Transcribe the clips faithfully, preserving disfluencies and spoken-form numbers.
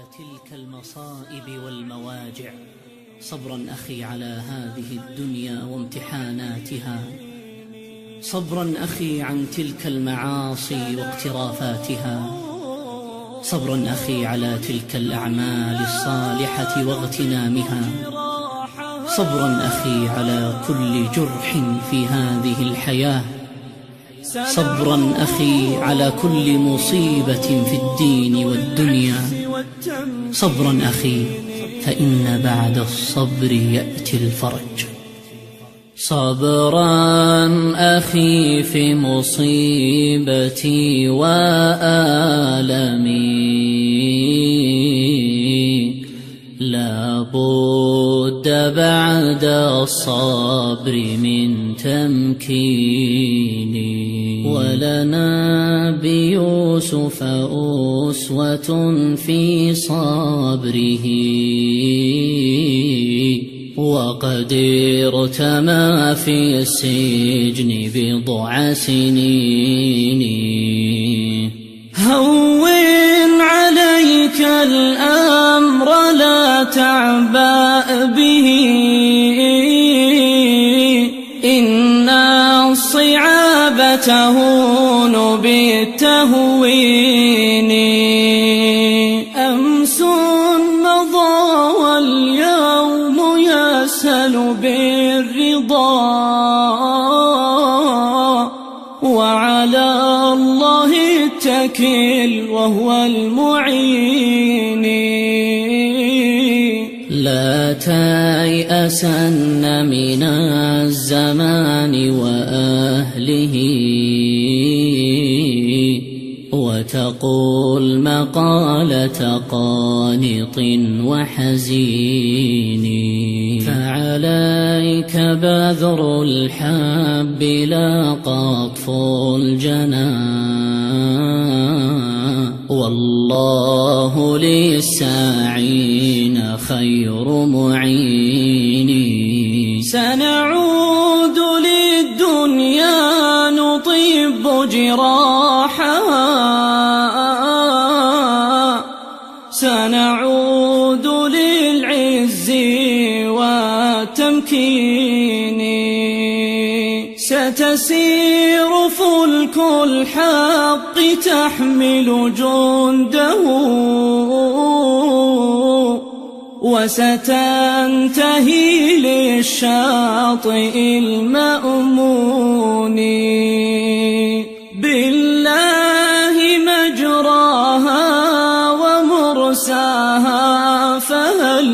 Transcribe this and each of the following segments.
تلك المصائب والمواجع. صبرا أخي على هذه الدنيا وامتحاناتها، صبرا أخي عن تلك المعاصي واقترافاتها، صبرا أخي على تلك الأعمال الصالحة واغتنامها، صبرا أخي على كل جرح في هذه الحياة، صبرا أخي على كل مصيبة في الدين والدنيا، صبرا أخي فإن بعد الصبر يأتي الفرج. صبرا أخي في مصيبتي وآلمي، لا بد بعد الصبر من تمكيني، ولنا بيوسف أسوة في صبره، وقد ارتمى في السجن بضع سنين. هون عليك الأمر لا تعبأ به، إن الصعاب تهون بالتهوين. أمس مضى واليوم يسهل بالرضا، وعلى الله اتكل وهو المعين. لا تيأسن من الزمان وأهله، وتقول مقالة قانط وحزين. فعليك بذر الحب لا قطف الجنى، والله للساعين خير معين. سنعود للدنيا نطيب جراحها، سنعود للعز والتمكين. ستسير فلك الحق تحمل جنده، وستنتهي للشاطئ المأمون. بالله مجراها ومرساها، فهل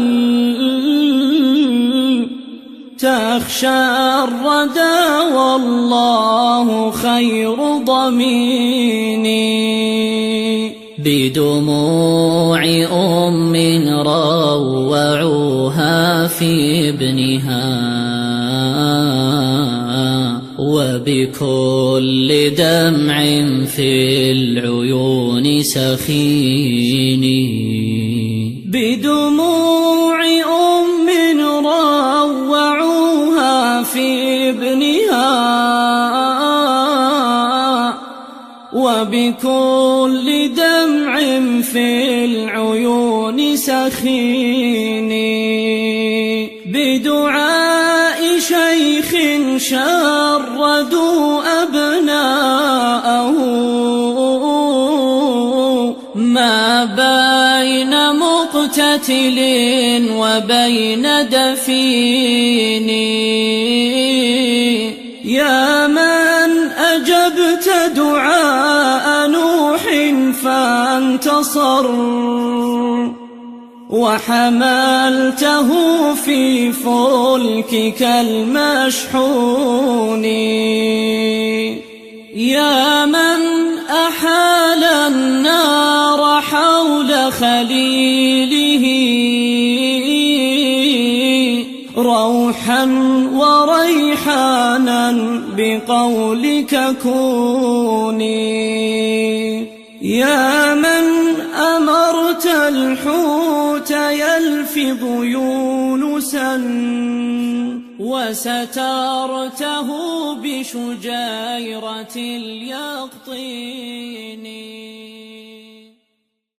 تخشى الردى والله خير ضمين. بدموع أم روعوها في ابنها، وبكل دمع في العيون سخيني. بدموع أم روعوها في ابنها، وبكل دمع في العيون سخيني. بدعاء شيخ شردوا أبناءه، ما بين مقتتل وبين دفين. يا من أجبت دعاء نوح فانتصر، وحملته في فلكك المشحون. يا من أحال النار حول خليله، روحا وريحانا بقولك كوني. يا من أمرت الحوت يلفظ يونسا، وسترته بشجيرة اليقطين.